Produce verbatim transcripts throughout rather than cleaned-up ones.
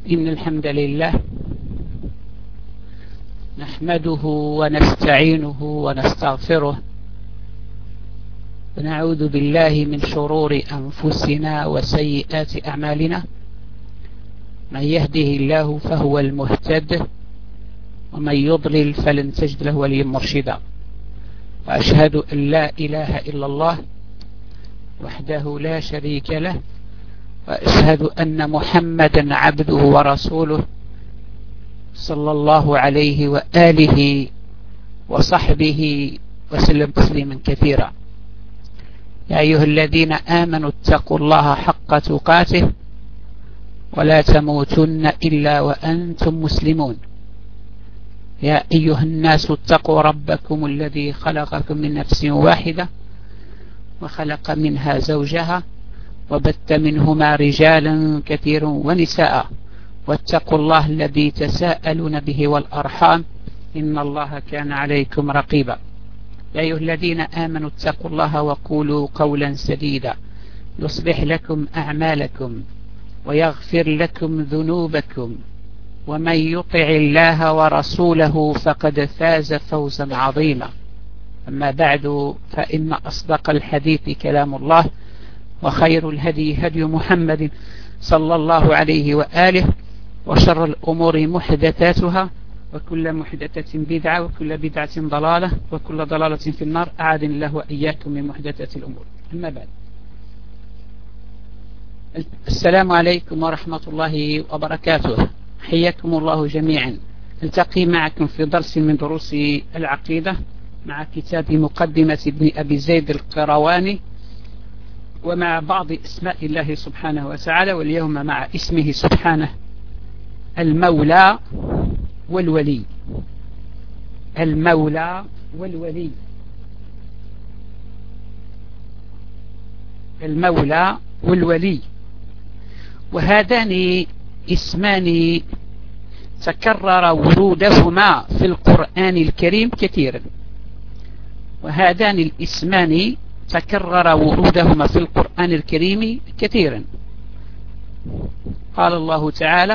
إن الحمد لله نحمده ونستعينه ونستغفره ونعوذ بالله من شرور أنفسنا وسيئات أعمالنا. من يهده الله فهو المهتد ومن يضلل فلن تجد له وليا مرشدا. وأشهد أن لا إله إلا الله وحده لا شريك له، وأشهد أن محمدا عبده ورسوله صلى الله عليه وآله وصحبه وسلم تسليما كثيرا. يا أيها الذين آمنوا اتقوا الله حق تقاته ولا تموتن إلا وأنتم مسلمون. يا أيها الناس اتقوا ربكم الذي خلقكم من نفس واحدة وخلق منها زوجها وبث منهما رجالا كثيرا ونساء، واتقوا الله الذي تساءلون به والأرحام إن الله كان عليكم رقيبا. يا أيها الذين آمنوا اتقوا الله وقولوا قولا سديدا يصلح لكم أعمالكم ويغفر لكم ذنوبكم، ومن يطع الله ورسوله فقد فاز فوزا عظيما. أما بعد، فإن أصدق الحديث كلام الله، وخير الهدي هدي محمد صلى الله عليه وآله، وشر الأمور محدثاتها، وكل محدثة بدعة، وكل بدعة ضلالة، وكل ضلالة في النار. أعاذني الله وإياكم من محدثات الأمور. أما بعد، السلام عليكم ورحمة الله وبركاته. حياكم الله جميعا. التقي معكم في درس من دروس العقيدة مع كتاب مقدمة ابن أبي زيد القيرواني، ومع بعض اسماء الله سبحانه وتعالى، واليوم مع اسمه سبحانه المولى والولي. المولى والولي. المولى والولي، وهذان اسمان تكرر ورودهما في القرآن الكريم كثيرا. وهذان الاسمان تكرر ورودهما في القرآن الكريم كثيرا. قال الله تعالى: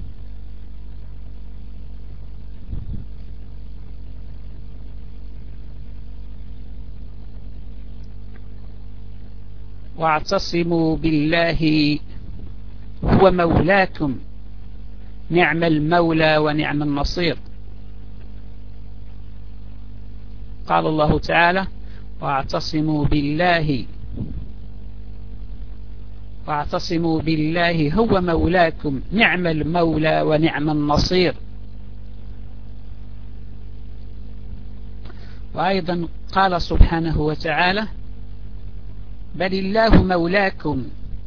واعتصموا بالله هو مولاكم نعم المولى ونعم النصير. قال الله تعالى: واعتصموا بالله واعتصموا بالله هو مولاكم نعم المولى ونعم النصير. وأيضا قال سبحانه وتعالى: بل الله مولاكم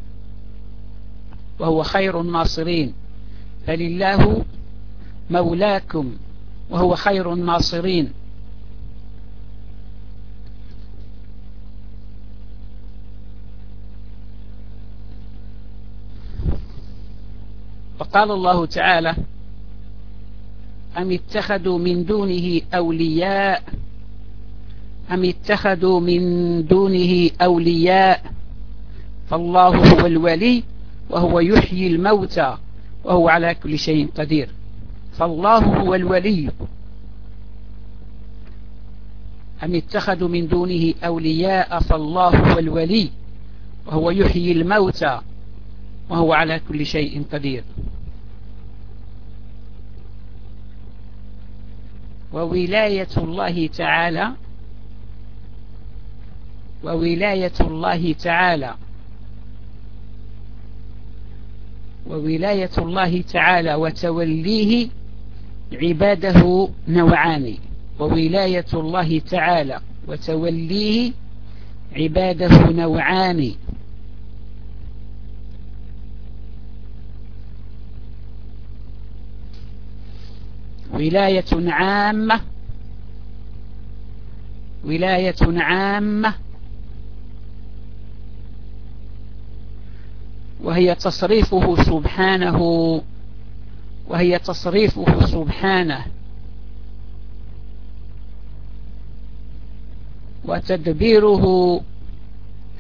وهو خير الناصرين. بل الله مولاكم وهو خير الناصرين. وقال الله تعالى: أم اتخذوا من دونه أولياء أم اتخذوا من دونه أولياء فالله هو الولي وهو يحيي الموتى وهو على كل شيء قدير. فالله هو الولي. أم اتخذوا من دونه أولياء فالله هو الولي وهو يحيي الموتى وهو على كل شيء قدير. وولاية الله تعالى وولاية الله تعالى وولاية الله تعالى وتوليه عباده نوعان. وولاية الله تعالى وتوليه عباده نوعان. ولاية عامة ولاية عامة وهي تصريفه سبحانه وهي تصريفه سبحانه وتدبيره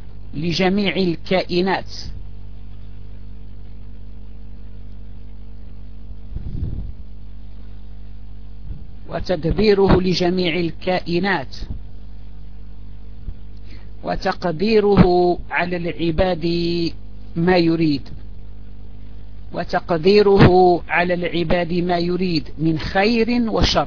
لجميع الكائنات. وتدبيره لجميع الكائنات، وتقديره على العباد ما يريد وتقديره على العباد ما يريد من خير وشر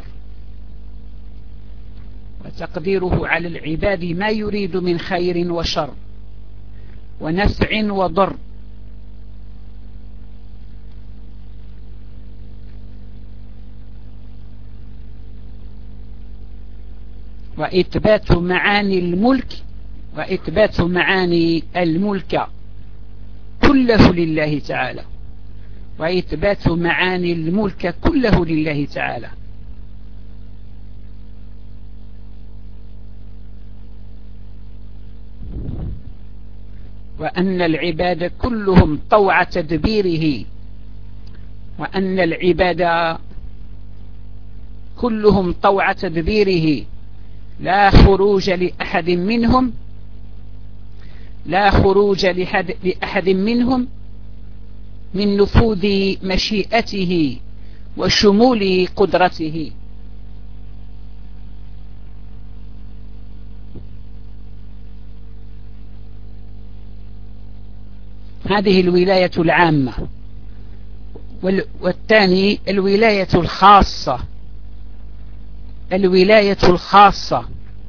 وتقديره على العباد ما يريد من خير وشر ونفع وضر، وإثبات معاني الملك وإثبات معاني الملك كله لله تعالى وإثبات معاني الملك كله لله تعالى. وأن العباد كلهم طوع تدبيره وأن العباد كلهم طوع تدبيره لا خروج لأحد منهم لا خروج لأحد منهم من نفوذ مشيئته وشمول قدرته. هذه الولاية العامة. والثاني الولاية الخاصة الولاية الخاصة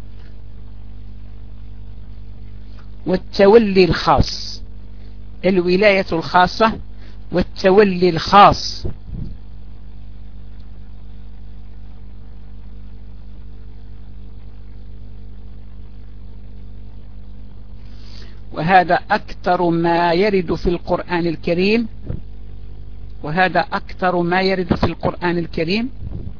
والتولي الخاص الولاية الخاصة والتولي الخاص. وهذا أكثر ما يرد في القرآن الكريم وهذا أكثر ما يرد في القرآن الكريم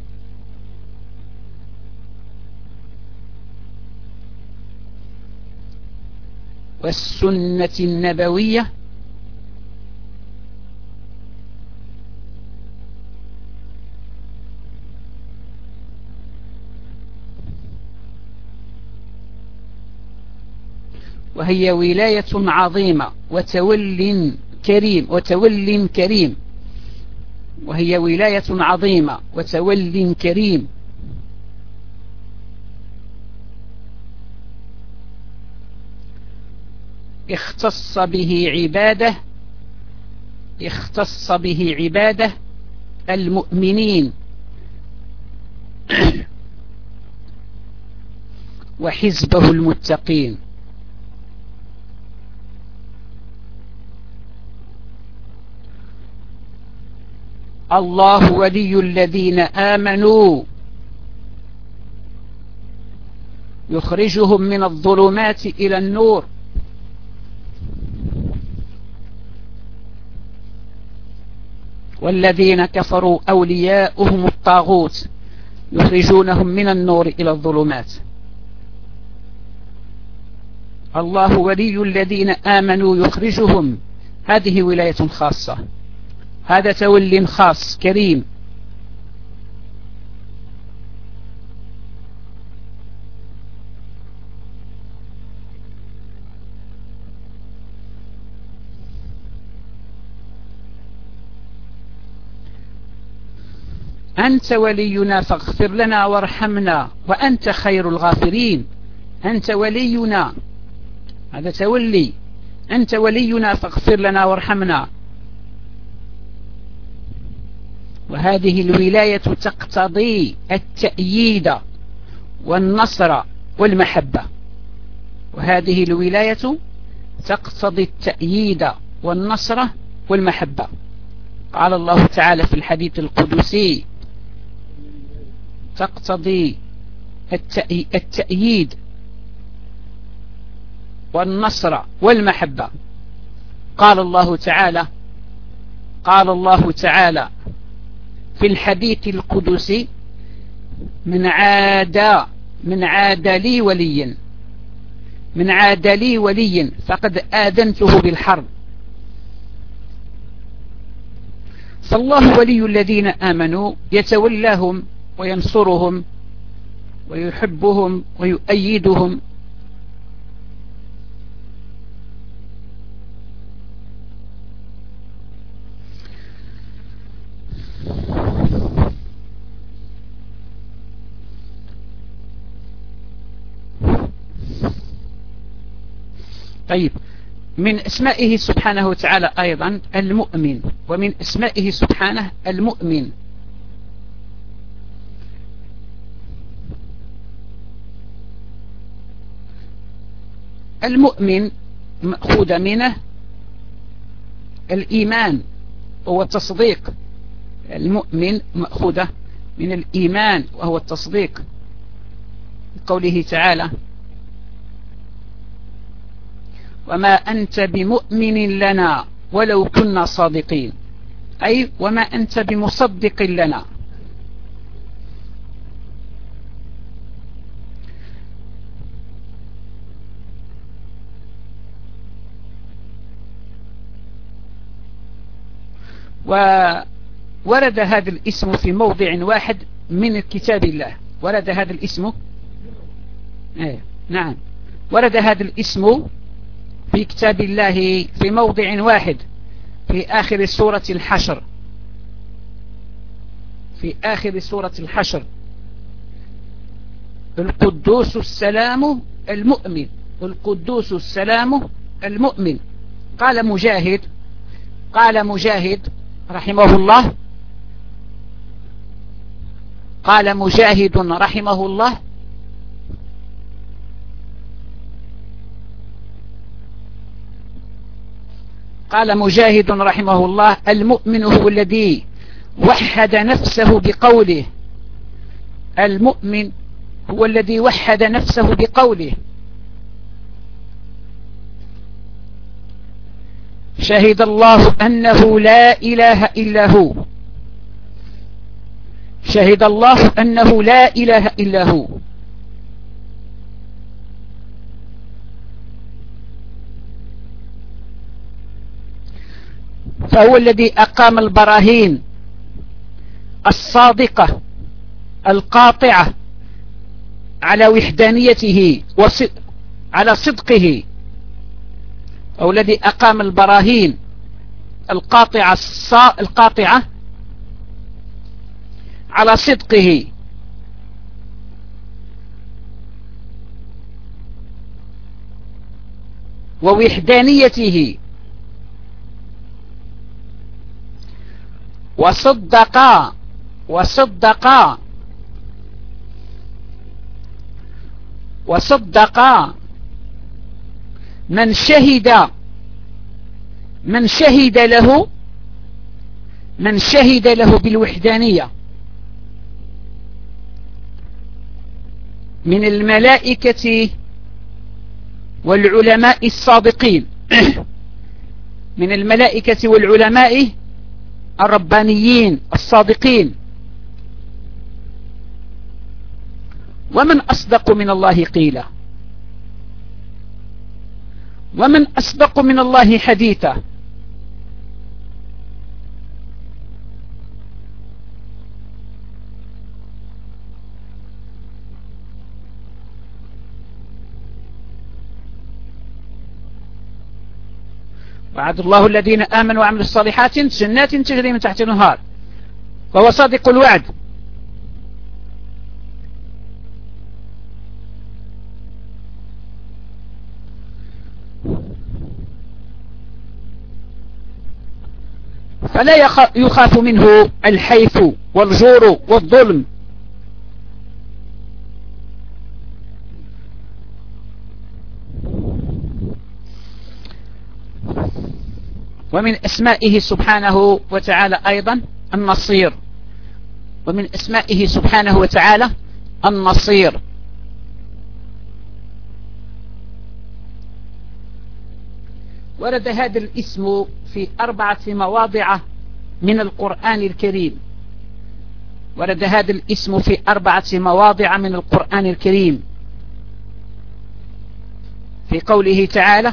والسنة النبوية وهي ولاية عظيمة وتول كريم وتول كريم وهي ولاية عظيمة وتول كريم اختص به عباده اختص به عباده المؤمنين وحزبه المتقين. الله ولي الذين آمنوا يخرجهم من الظلمات إلى النور والذين كفروا أولياؤهم الطاغوت يخرجونهم من النور إلى الظلمات. الله ولي الذين آمنوا يخرجهم، هذه ولاية خاصة، هذا تولي خاص كريم. أنت ولينا فاغفر لنا وارحمنا وأنت خير الغافرين. أنت ولينا، هذا تولي، أنت ولينا فاغفر لنا وارحمنا. وهذه الولاية تقتضي التأييد والنصر والمحبة وهذه الولاية تقتضي التأييد والنصر والمحبة. قال الله تعالى في الحديث القدسي تقتضي التأييد والنصر والمحبة. قال الله تعالى قال الله تعالى في الحديث القدسي من عاد من عاد لي وليا من عاد لي وليا فقد آذنته بالحرب. فالله ولي الذين آمنوا يتولاهم وينصرهم ويحبهم ويؤيدهم. طيب، من اسمائه سبحانه وتعالى أيضا المؤمن، ومن اسمائه سبحانه المؤمن. المؤمن مأخوذ منه الإيمان وهو التصديق. المؤمن مأخوذة من الإيمان وهو التصديق، قوله تعالى: وما أنت بمؤمن لنا ولو كنا صادقين، أي وما أنت بمصدق لنا. وورد هذا الاسم في موضع واحد من كتاب الله. ورد هذا الاسم ايه نعم ورد هذا الاسم في كتاب الله في موضع واحد في آخر سورة الحشر. في آخر سورة الحشر: القدوس السلام المؤمن، القدوس السلام المؤمن. قال مجاهد قال مجاهد رحمه الله قال مجاهد رحمه الله: قال مجاهد رحمه الله: المؤمن هو الذي وحد نفسه بقوله. المؤمن هو الذي وحد نفسه بقوله: شهد الله أنه لا إله إلا هو. شهد الله أنه لا إله إلا هو. فهو الذي أقام البراهين الصادقة القاطعة على وحدانيته وعلى صدقه، أو الذي أقام البراهين القاطعة القاطعة على صدقه ووحدانيته، وصدق وصدق وصدق من شهد من شهد له من شهد له بالوحدانية من الملائكة والعلماء الصادقين من الملائكة والعلماء الربانيين الصادقين. ومن أصدق من الله قيلا، ومن أصدق من الله حديثا. وعد الله الذين آمنوا وعملوا الصالحات جنات تجري من تحت الأنهار، وهو صادق الوعد. فلا يخاف منه الحيف والجور والظلم. ومن اسمائه سبحانه وتعالى أيضا النصير. ومن اسمائه سبحانه وتعالى النصير. ورد هذا الاسم في أربعة مواضع من القرآن الكريم. ورد هذا الاسم في أربعة مواضع من القرآن الكريم. في قوله تعالى: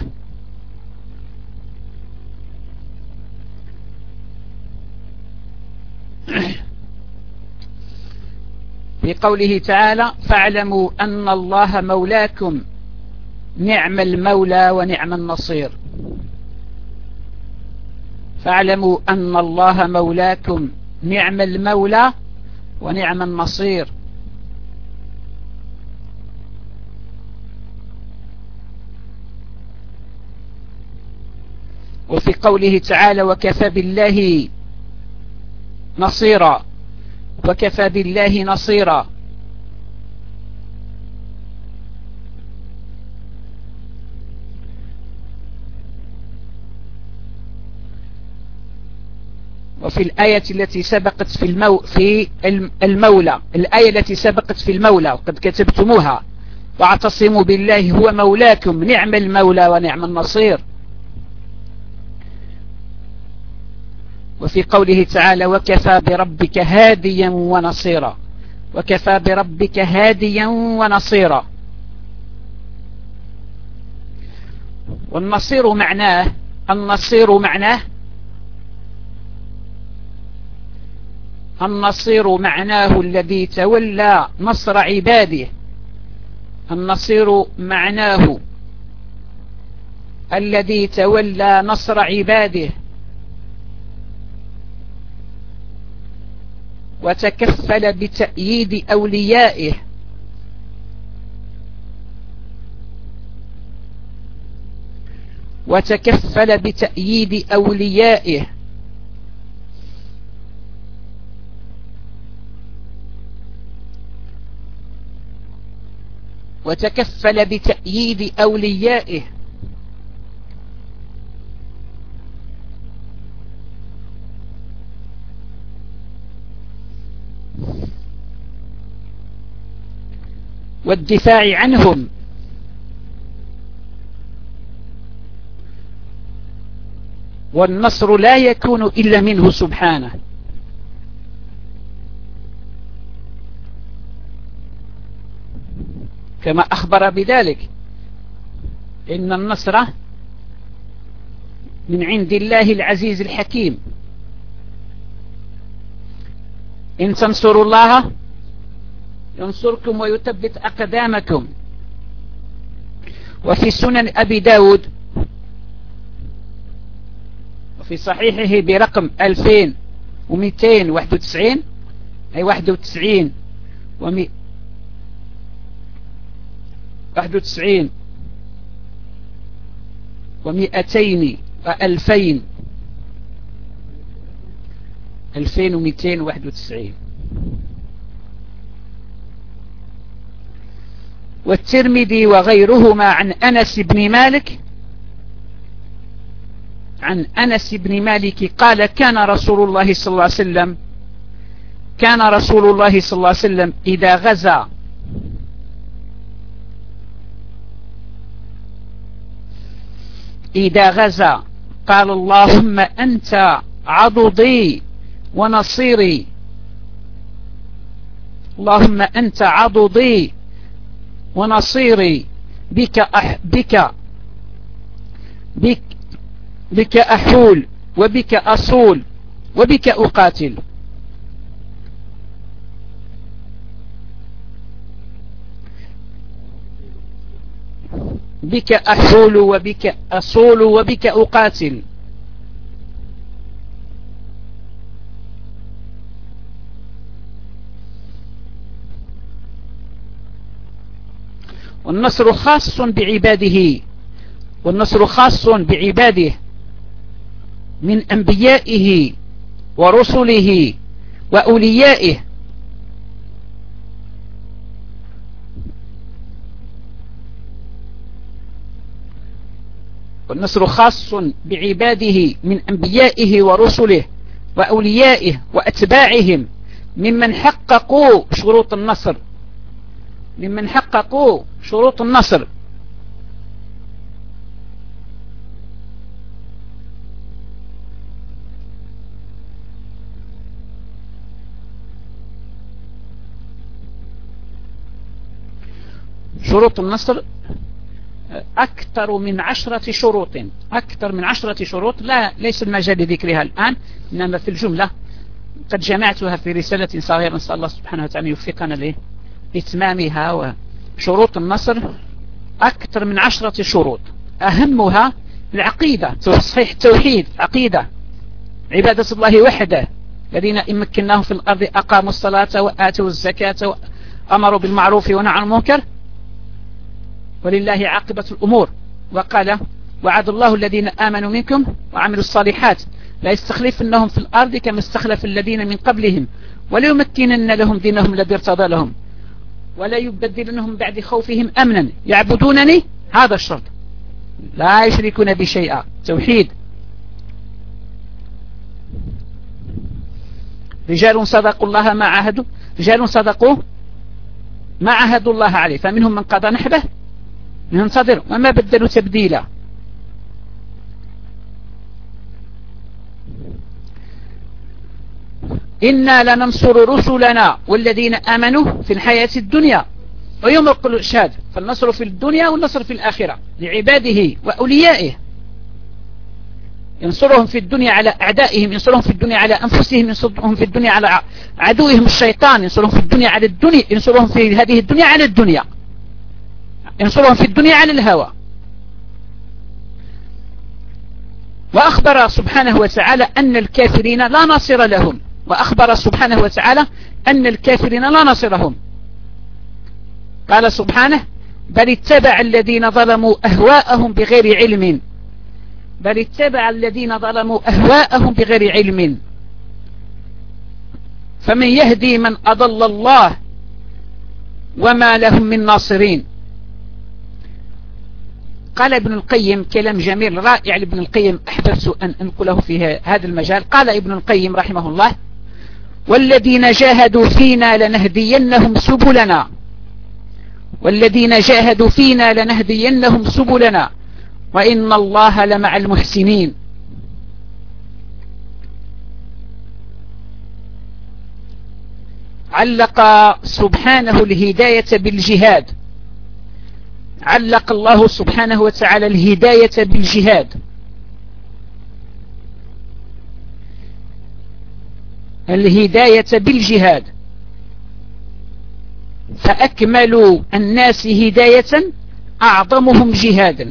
في قوله تعالى: فاعلموا أن الله مولاكم نعم المولى ونعم النصير. فاعلموا أن الله مولاكم نعم المولى ونعم النصير. وفي قوله تعالى وكفى بالله نصيرا، وكفى بالله نصيرا. وفي الآية التي سبقت في المو في المولى، الآية التي سبقت في المولى وقد كتبتموها، واعتصموا بالله هو مولاكم نعم المولى ونعم النصير. وفي قوله تعالى وكفى بربك هاديا ونصيرا، وكفى بربك هاديا ونصيرا. والنصير معناه، النصير معناه النصير معناه الذي تولى نصر عباده. النصير معناه الذي تولى نصر عباده وتكفل بتأييد أوليائه وتكفل بتأييد أوليائه وتكفل بتأييد أوليائه والدفاع عنهم والنصر لا يكون إلا منه سبحانه. كما أخبر بذلك إن النصر من عند الله العزيز الحكيم، إن تنصروا الله ينصركم ويثبت أقدامكم. وفي سنن أبي داود وفي صحيحه برقم ألفين ومئتين وواحد وتسعين أي واحد وتسعين ومئة واحد وتسعين ومئتين وألفين ألفين ومئتين وواحد وتسعين. والترمذي وغيرهما عن أنس بن مالك عن أنس بن مالك قال كان رسول الله صلى الله عليه وسلم كان رسول الله صلى الله عليه وسلم إذا غزا إذا غزا قال اللهم أنت عضدي ونصيري، اللهم أنت عضدي ونصيري، بك أح بك بك بك أحول وبك أصول وبك أقاتل. بك أحول وبك أصول وبك أقاتل. والنصر خاص بعباده والنصر خاص بعباده من أنبيائه ورسله وأوليائه. والنصر خاص بعباده من أنبيائه ورسله وأوليائه وأتباعهم ممن حققوا شروط النصر ممن حققوا شروط النصر. شروط النصر أكثر من عشرة شروط أكثر من عشرة شروط لا ليس المجال لذكرها الآن، إنما في الجملة قد جمعتها في رسالة صغيرة، نسأل الله سبحانه وتعالى يوفقنا لإتمامها. وشروط النصر أكثر من عشرة شروط، أهمها العقيدة، تصحيح التوحيد، عقيدة عبادة الله وحده، الذين إن مكناهم في الأرض أقاموا الصلاة وآتوا الزكاة وأمروا بالمعروف ونهوا عن المنكر ولله عاقبة الأمور. وقال وعد الله الذين آمنوا منكم وعملوا الصالحات لا يستخلفنهم في الأرض كما استخلف الذين من قبلهم وليمكنن لهم دينهم الذي ارتضى لهم ولا يبدلنهم بعد خوفهم أمنا يعبدونني، هذا الشرط، لا يشركون بشيئا، توحيد. رجال صدقوا الله ما عاهدوا رجال صدقوا ما عاهدوا الله عليه فمنهم من قضى نحبه منهم صدر وما بدلوا تبديلا. إنا لننصر رسلنا والذين آمنوا في الحياة الدنيا ويوم القيامة، فالنصر في الدنيا والنصر في الآخرة لعباده وأوليائه، ينصرهم في الدنيا على أعدائهم، ينصرهم في الدنيا على أنفسهم، ينصرهم في الدنيا على عدوهم الشيطان، ينصرهم في الدنيا على الدنيا، ينصرهم في هذه الدنيا على الدنيا، ينصرهم في الدنيا على الهوى. وأخبر سبحانه وتعالى أن الكافرين لا ناصر لهم، وأخبر سبحانه وتعالى أن الكافرين لا ناصرهم. قال سبحانه بل اتبع الذين ظلموا أهواءهم بغير علم بل اتبع الذين ظلموا أهواءهم بغير علم فمن يهدي من أضل الله وما لهم من ناصرين. قال ابن القيم كلام جميل رائع لابن القيم أحببت أن أنقله في هذا المجال. قال ابن القيم رحمه الله والذين جاهدوا فينا لنهدينهم سبلنا والذين جاهدوا فينا لنهدينهم سبلنا وإن الله لمع المحسنين. علق سبحانه الهداية بالجهاد، علق الله سبحانه وتعالى الهداية بالجهاد، الهداية بالجهاد، فأكمل الناس هداية أعظمهم جهادا،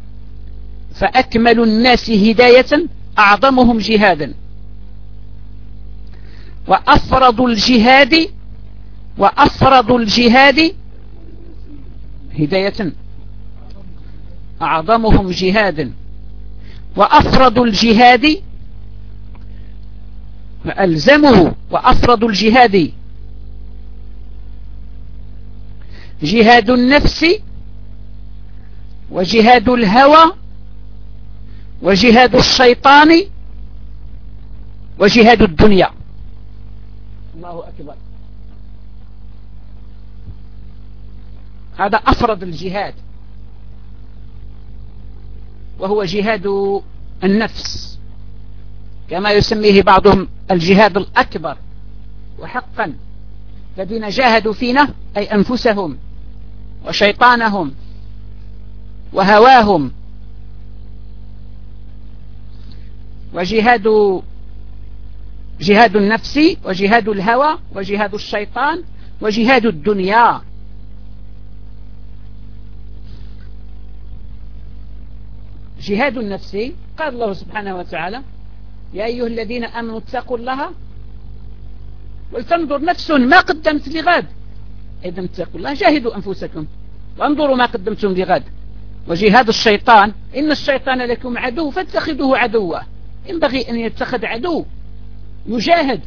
فأكمل الناس هداية أعظمهم جهادا. وأفرض الجهاد وأفرض الجهاد هداية أعظمهم جهادا وأفرض الجهاد ألزمه وأفرض الجهاد جهاد النفس وجهاد الهوى وجهاد الشيطان وجهاد الدنيا. الله أكبر. هذا أفرض الجهاد وهو جهاد النفس كما يسميه بعضهم الجهاد الأكبر. وحقا الذين جاهدوا فينا أي أنفسهم وشيطانهم وهواهم، وجهاد جهاد النفس وجهاد الهوى وجهاد الشيطان وجهاد الدنيا. جهاد النفس قال الله سبحانه وتعالى يا أيها الذين آمنوا اتقوا الله ولتنظر نفس ما قدمت لغد. إذا اتقوا الله جاهدوا أنفسكم وانظروا ما قدمتم لغد. وجهاد الشيطان إن الشيطان لكم عدو فاتخذوه عدوا، ينبغي أن يتخذ عدو يجاهد.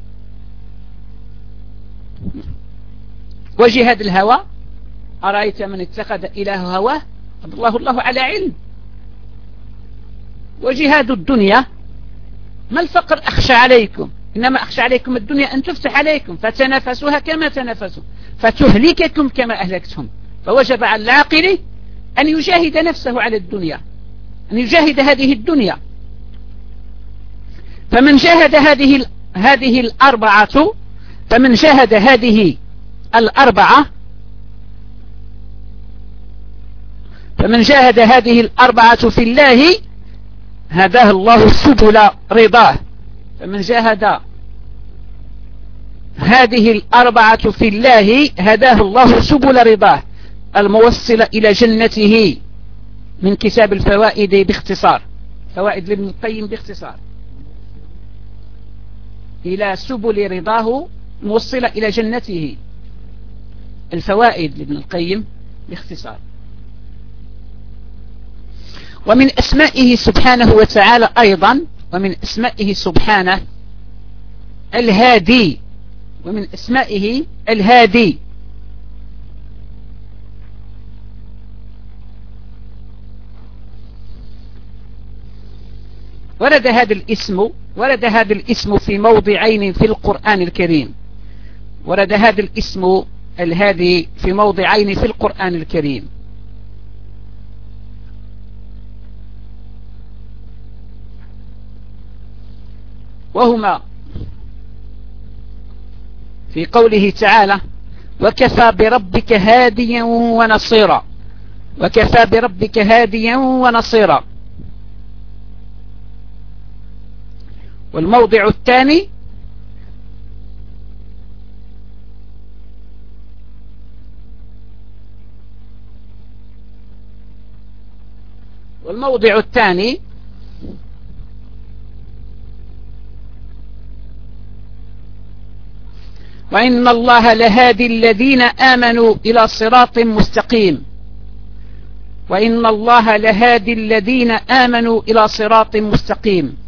وجهاد الهوى أرأيت من اتخذ إله هواه أضله الله على علم. وجهاد الدنيا ما الفقر أخشى عليكم إنما أخشى عليكم الدنيا أن تفتح عليكم فتنافسوها كما تنافسوا فتهلككم كما أهلكتهم. فوجب على العاقل أن يجاهد نفسه على الدنيا، أن يجاهد هذه الدنيا. فمن جاهد هذه هذه الأربعة فمن جاهد هذه الأربعة فمن جاهد هذه الأربعة في الله هداه الله سبل رضاه. فمن جاهد هذه الأربعة في الله هداه الله سبل رضاه الموصلة إلى جنته. من كتاب الفوائد باختصار، فوائد لابن القيم باختصار، إلى سبل رضاه موصلة إلى جنته. الفوائد لابن القيم باختصار. ومن أسمائه سبحانه وتعالى أيضا ومن أسمائه سبحانه الهادي ومن أسمائه الهادي. ورد هذا الاسم ورد هذا الاسم في موضعين في القرآن الكريم. ورد هذا الاسم الهادي في موضعين في القرآن الكريم. وهما في قوله تعالى وكفى بربك هاديا ونصيرا وكفى بربك هاديا ونصيرا. والموضع الثاني والموضع الثاني وإن الله لهادي الذين آمنوا إلى صراط مستقيم وإن الله لهادي الذين آمنوا إلى صراط مستقيم.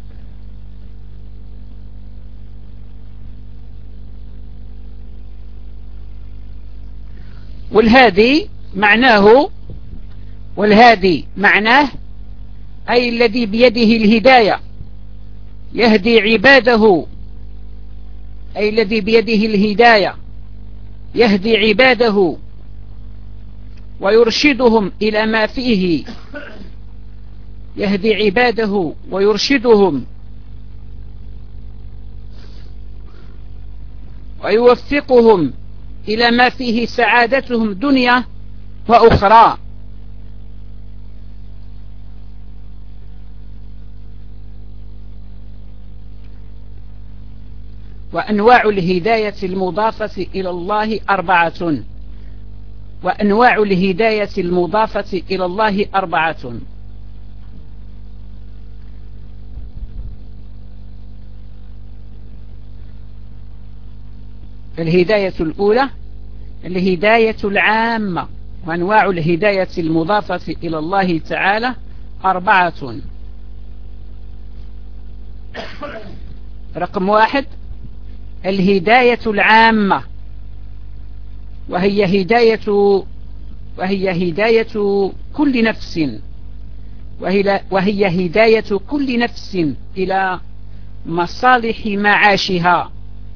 والهادي معناه والهادي معناه أي الذي بيده الهداية يهدي عباده أي الذي بيده الهداية يهدي عباده ويرشدهم إلى ما فيه يهدي عباده ويرشدهم ويوفقهم إلى ما فيه سعادتهم دنيا وأخرى. وأنواع الهداية المضافة إلى الله أربعة وأنواع الهداية المضافة إلى الله أربعة. الهداية الأولى الهداية العامة. وأنواع الهداية المضافة إلى الله تعالى أربعة. رقم واحد الهداية العامة وهي هداية وهي هداية كل نفس وهي, وهي هداية كل نفس إلى مصالح معاشها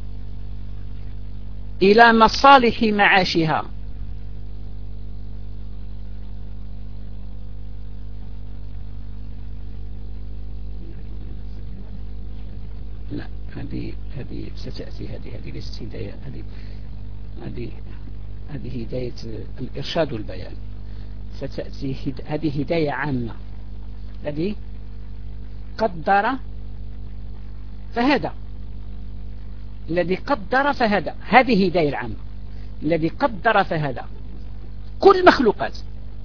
إلى مصالح معاشها. لا هذه هذه ستأتي هذه هذه ليست هداية هذه هذه هذه هداية الإرشاد والبيان. ستأتي هذه هداية عامة. الذي قدر فهدى الذي قدر فهدى هذه هداية العامة. الذي قدر فهدى كل مخلوقات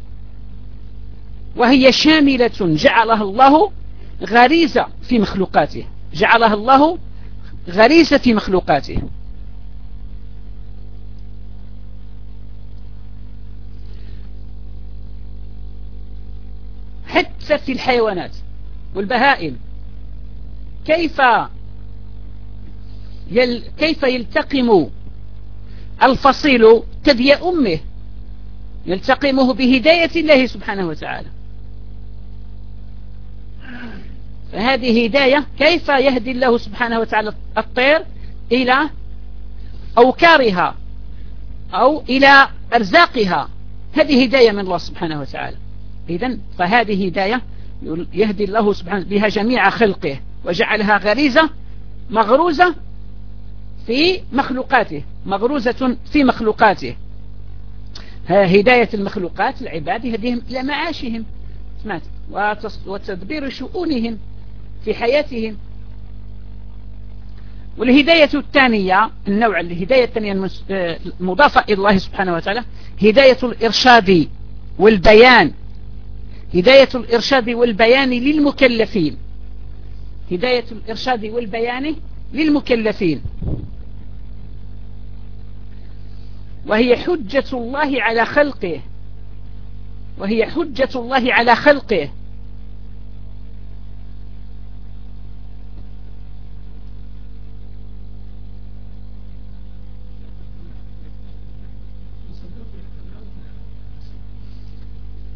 وهي شاملة جعلها الله غريزة في مخلوقاته جعلها الله غريزة في مخلوقاته. حتى في الحيوانات والبهائم كيف يل كيف يلتقم الفصيل ثدي أمه يلتقمه بهداية الله سبحانه وتعالى. فهذه هداية كيف يهدي الله سبحانه وتعالى الطير إلى أوكارها أو إلى أرزاقها. هذه هداية من الله سبحانه وتعالى. إذن فهذه هداية يهدي الله سبحانه بها جميع خلقه وجعلها غريزة مغروزة في مخلوقاته مغروزة في مخلوقاته. هداية المخلوقات العباد يهديهم إلى معاشهم سمعت وتدبير شؤونهم في حياتهم. والهداية الثانية النوع الهداية الثانية المضافة إلى الله سبحانه وتعالى هداية الإرشاد والبيان. هداية الإرشاد والبيان للمكلفين هداية الإرشاد والبيان للمكلفين وهي حجة الله على خلقه وهي حجة الله على خلقه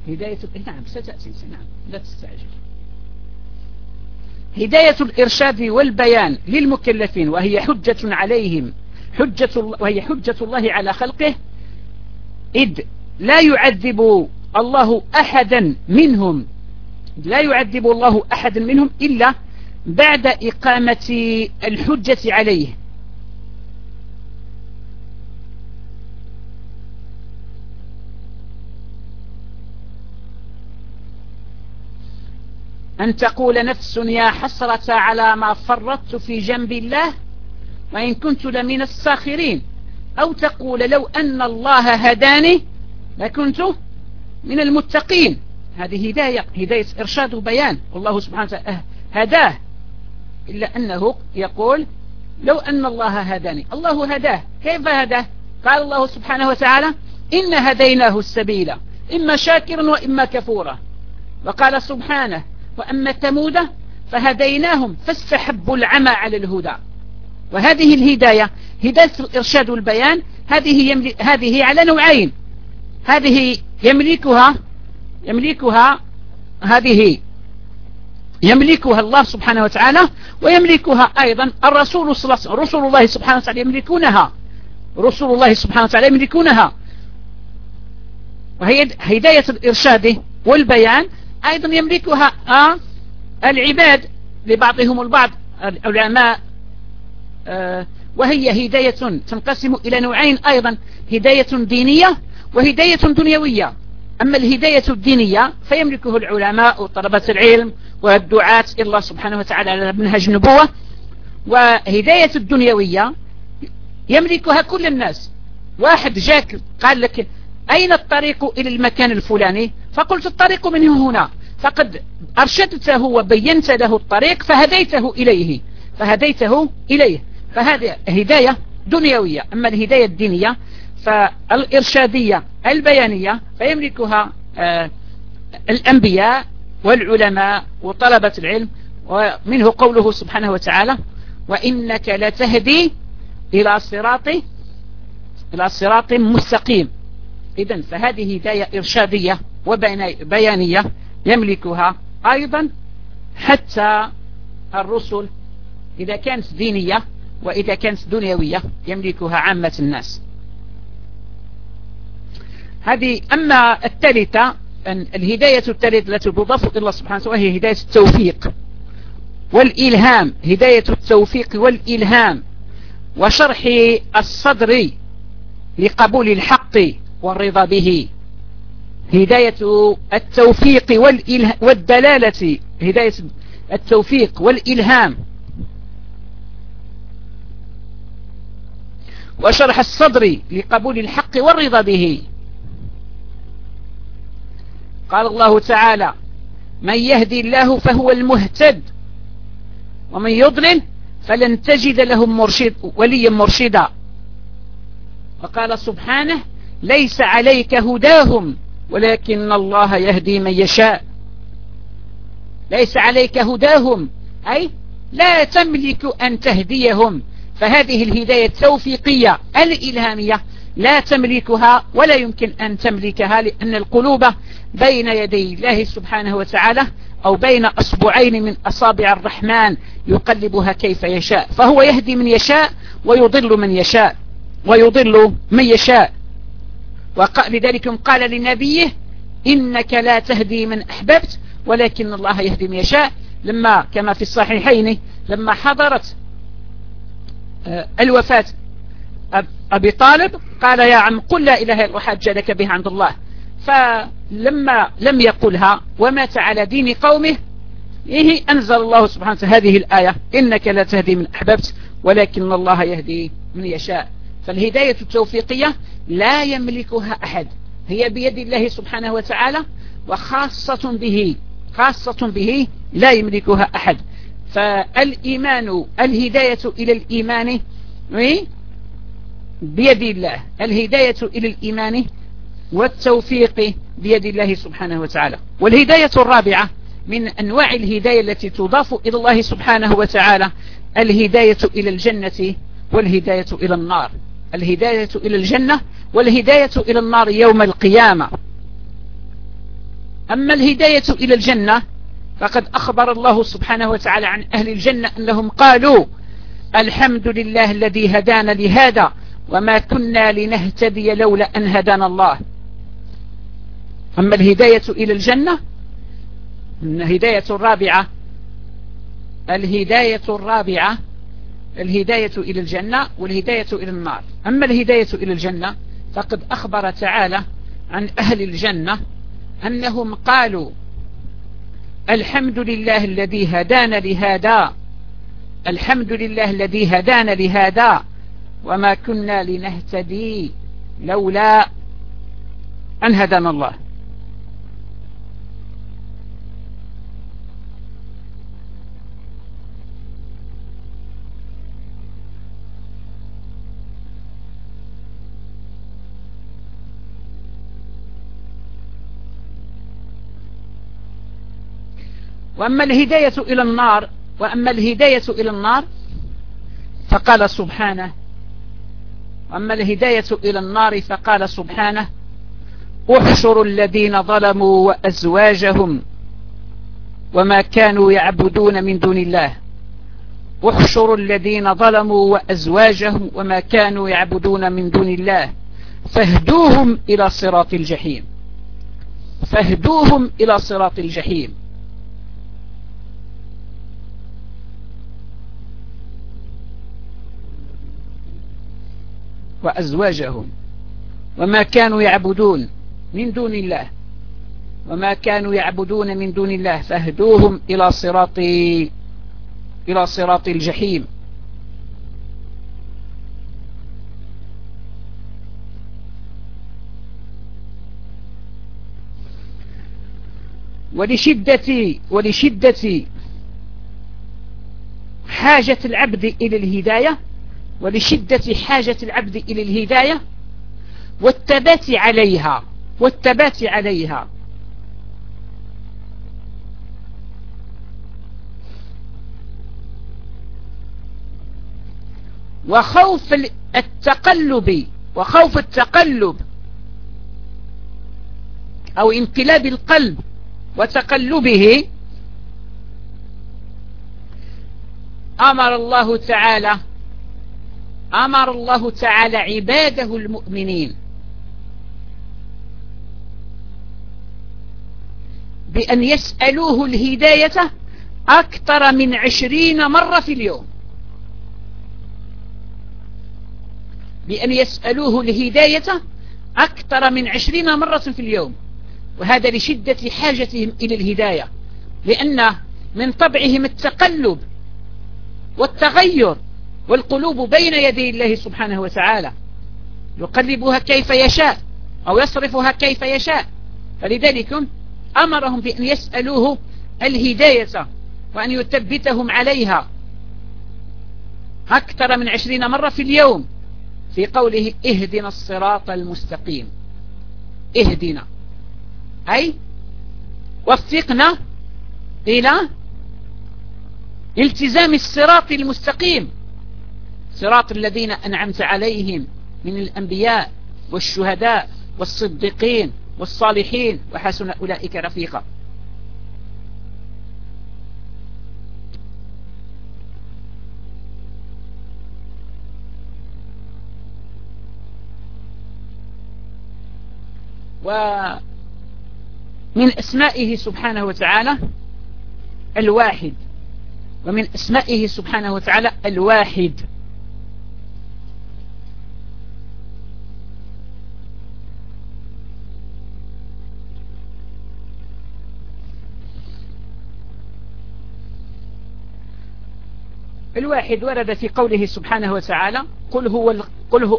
هداية نعم ستأتي نعم لا تستعجل. هداية الإرشاد والبيان للمكلفين وهي حجة عليهم حجة وهي حجة الله على خلقه، إذ لا يعذب الله أحدا منهم لا يعذب الله أحدا منهم إلا بعد إقامة الحجة عليه. أن تقول نفس يا حسرة على ما فرطت في جنب الله وإن كنت لمن الساخرين، أو تقول لو أن الله هداني لكنت من المتقين. هذه هداية هداية إرشاد وبيان، والله سبحانه وتعالى هداه، إلا أنه يقول لو أن الله هداني. الله هداه، كيف هداه؟ قال الله سبحانه وتعالى إن هديناه السبيل إما شاكرا وإما كفورا. وقال سبحانه وأما ثمود فهديناهم فاستحبوا العمى على الهدى. وهذه الهداية هداية الإرشاد والبيان هذه يملك هذه على نوعين، هذه يملكها يملكها هذه يملكها الله سبحانه وتعالى، ويملكها أيضا الرسول صلى الله عليه وسلم. رسول الله سبحانه وتعالى يملكونها رسول الله سبحانه وتعالى يملكونها. وهي هداية الإرشاد والبيان أيضا يملكها آه العباد لبعضهم البعض العلماء، آه وهي هداية تنقسم إلى نوعين أيضا، هداية دينية وهداية دنيوية. أما الهداية الدينية فيملكه العلماء وطلبة العلم والدعاة إلى الله سبحانه وتعالى على منهج النبوة. وهداية الدنيوية يملكها كل الناس. واحد جاك قال لك أين الطريق إلى المكان الفلاني؟ فقلت الطريق من هنا، فقد أرشدته وبينت له الطريق فهديته إليه فهديته إليه فهذه هداية دنيوية. أما الهداية الدينية فالإرشادية البيانية فيملكها آه الأنبياء والعلماء وطلبة العلم، ومنه قوله سبحانه وتعالى وإنك لتهدي إلى صراط إلى صراط مستقيم. إذن فهذه هداية إرشادية وبيانية يملكها أيضا حتى الرسل، إذا كانت دينية وإذا كانت دنيوية يملكها عامة الناس. هذه. أما الثالثة الهداية الثالثة التي تضاف إلى الله سبحانه وتعالى وهي هداية التوفيق والإلهام، هداية التوفيق والإلهام وشرح الصدر لقبول الحق والرضا به. هداية التوفيق والدلالة، هداية التوفيق والإلهام وشرح الصدر لقبول الحق والرضا به. قال الله تعالى من يهدي الله فهو المهتد ومن يضلل فلن تجد لهم مرشد وليا مرشدا. وقال سبحانه ليس عليك هداهم ولكن الله يهدي من يشاء. ليس عليك هداهم أي لا تملك أن تهديهم، فهذه الهداية التوفيقية الإلهامية لا تملكها ولا يمكن أن تملكها، لأن القلوب بين يدي الله سبحانه وتعالى أو بين أصبعين من أصابع الرحمن يقلبها كيف يشاء، فهو يهدي من يشاء ويضل من يشاء ويضل من يشاء. لذلك قال لنبيه إنك لا تهدي من أحببت ولكن الله يهدي من يشاء، لما كما في الصحيحين لما حضرت الوفاة أبي طالب قال يا عم قل لا إله إلا الله حاج لك به عند الله، فلما لم يقلها ومات على دين قومه إيه أنزل الله سبحانه وتعالى هذه الآية إنك لا تهدي من أحببت ولكن الله يهدي من يشاء. فالهداية التوفيقية لا يملكها أحد، هي بيد الله سبحانه وتعالى وخاصة به خاصة به لا يملكها أحد. فالإيمان الهداية إلى الإيمان بيد الله، الهداية إلى الإيمان والتوفيق بيد الله سبحانه وتعالى. والهداية الرابعة من أنواع الهداية التي تضاف إلى الله سبحانه وتعالى الهداية إلى الجنة والهداية إلى النار. الهداية إلى الجنة والهداية إلى النار يوم القيامة. أما الهداية إلى الجنة فقد أخبر الله سبحانه وتعالى عن أهل الجنة أنهم قالوا الحمد لله الذي هدانا لهذا وما كنا لنهتدي لولا أن هدانا الله. أما الهداية إلى الجنة الهداية الرابعة الهداية الرابعة الهداية إلى الجنة والهداية إلى النار. أما الهداية إلى الجنة فقد أخبر تعالى عن أهل الجنة أنهم قالوا الحمد لله الذي هدانا لهذا الحمد لله الذي هدانا لهذا وما كنا لنهتدي لولا أن هدانا الله. وأما الهداية إلى النار وأما الهداية إلى النار فقال سبحانه وأما الهداية إلى النار فقال سبحانه احشروا الذين ظلموا وأزواجهم وما كانوا يعبدون من دون الله احشروا الذين ظلموا وأزواجهم وما كانوا يعبدون من دون الله فاهدوهم إلى صراط الجحيم فاهدوهم إلى صراط الجحيم. وأزواجهم وما كانوا يعبدون من دون الله وما كانوا يعبدون من دون الله فاهدوهم إلى صراط إلى صراط الجحيم. ولشدة ولشدة حاجة العبد إلى الهداية ولشدة حاجة العبد إلى الهداية والثبات عليها والثبات عليها وخوف التقلب وخوف التقلب أو انقلاب القلب وتقلبه أمر الله تعالى أمر الله تعالى عباده المؤمنين بأن يسألوه الهداية أكثر من عشرين مرة في اليوم بأن يسألوه الهداية أكثر من عشرين مرة في اليوم. وهذا لشدة حاجتهم إلى الهداية لأن من طبعهم التقلب والتغير والقلوب بين يدي الله سبحانه وتعالى يقلبها كيف يشاء أو يصرفها كيف يشاء. فلذلك أمرهم بأن يسألوه الهداية وأن يثبتهم عليها أكثر من عشرين مرة في اليوم في قوله اهدنا الصراط المستقيم. اهدنا أي وفقنا إلى التزام الصراط المستقيم صراط الذين أنعمت عليهم من الأنبياء والشهداء والصديقين والصالحين وحسن أولئك رفيقا. ومن أسمائه سبحانه وتعالى الواحد ومن أسمائه سبحانه وتعالى الواحد. الواحد ورد في قوله سبحانه وتعالى قل هو ال... قل هو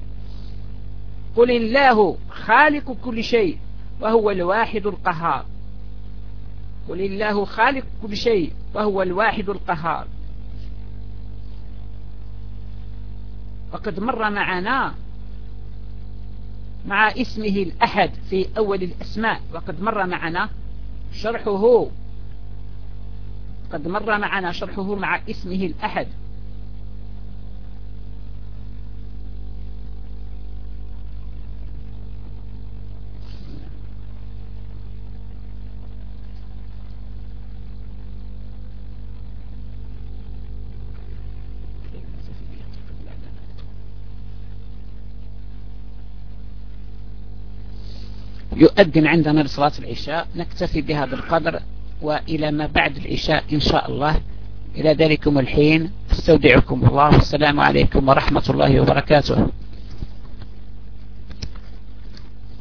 قل الله خالق كل شيء وهو الواحد القهار. قل الله خالق كل شيء وهو الواحد القهار. وقد مر معنا مع اسمه الأحد في أول الأسماء وقد مر معنا شرحه قد مر معنا شرحه مع اسمه الأحد. يؤذن عندنا لصلاة العشاء. نكتفي بهذا القدر، وإلى ما بعد العشاء إن شاء الله. إلى ذلكم الحين استودعكم الله، والسلام عليكم ورحمة الله وبركاته.